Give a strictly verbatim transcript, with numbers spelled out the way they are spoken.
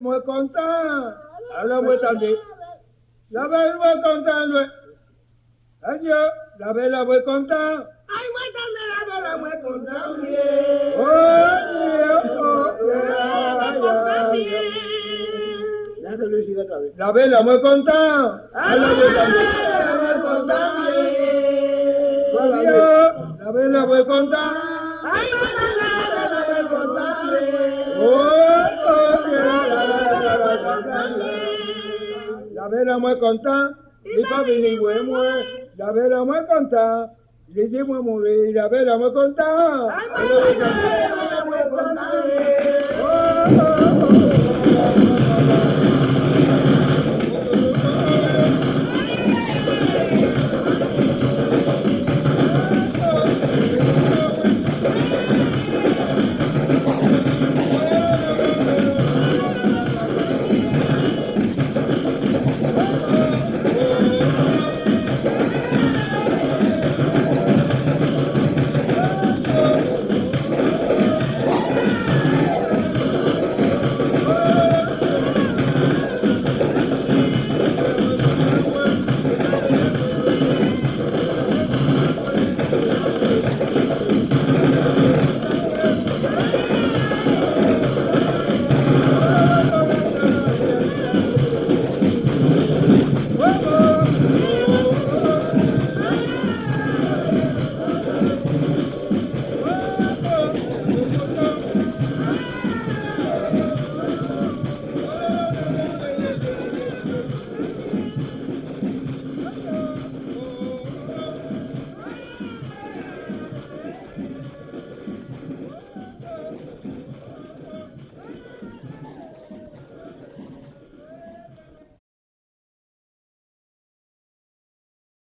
Muy content. Alors, moi, attendez. La belle, moi, content. Adieu. La belle, la moi, content. Ay, moi, attendez, la belle, la moi, content. Oh, yeah, oh, yeah, yeah. La belle, la moi, content. Alors, moi, attendez. Adieu. La belle, la moi, content. Ay, moi, attendez, la belle, la moi, content. Oh, oh, yeah, la belle, moi, content. Il va venir, moi, moi. La belle, moi, content. J'ai dit, moi, mourir. La belle, moi, content. Ay, moi, attendez, la belle, la moi, content. Oh, oh, oh, oh, oh, oh.